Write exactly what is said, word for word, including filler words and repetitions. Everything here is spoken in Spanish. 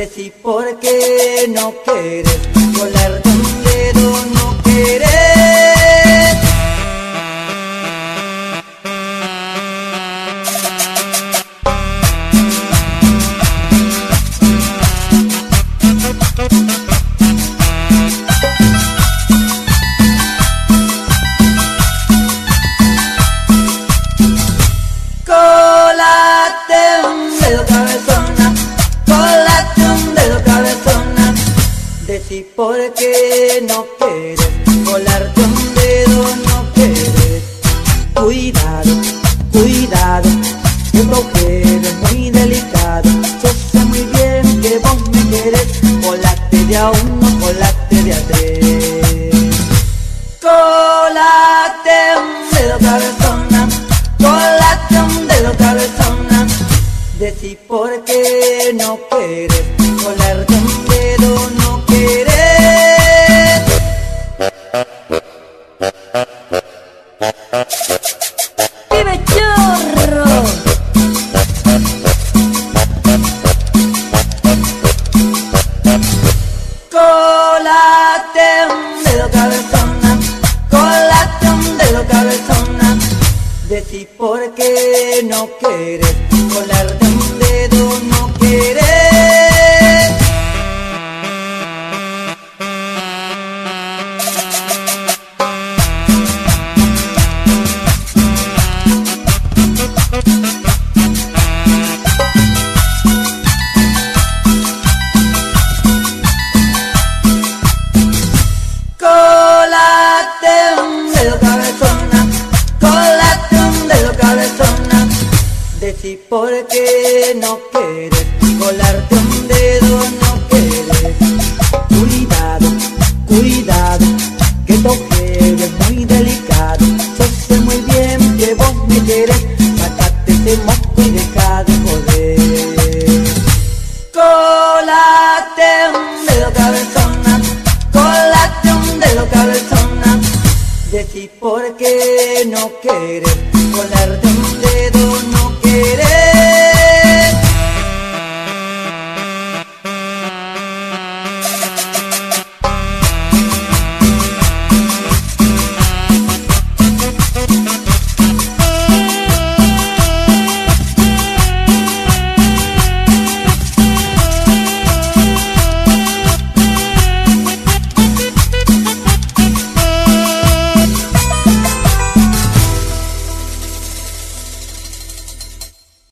Decí por qué no quieres volarte un dedo, no quieres. Colate un dedo, cabezona, colate un dedo, cabezona. Decí por qué no quieres colarte un dedo, no quieres. Cuidado, cuidado, que tu mujer es muy delicado. Yo sé muy bien que vos me querés. Colate de a uno, colate de a tres. Colate un dedo, cabezona, colate un dedo, cabezona. Decí por qué no quieres colarte un dedo, no quieres. ¡Vive chorro! Colate un dedo, cabezona, colate un dedo, cabezona. Decí por qué no quieres colarte un dedo, no quieres. Colate un dedo, cabezona, colate un dedo, cabezona. Decí por qué no quieres colarte un dedo, no quieres. Cuidado, cuidado, que tu mujer es muy delicado. Yo sé muy bien que vos me querés. Sacate ese moco y deja de joder. Colate un dedo, cabezona, colate un dedo, cabezona. Decí por qué no quieres colarte un dedo.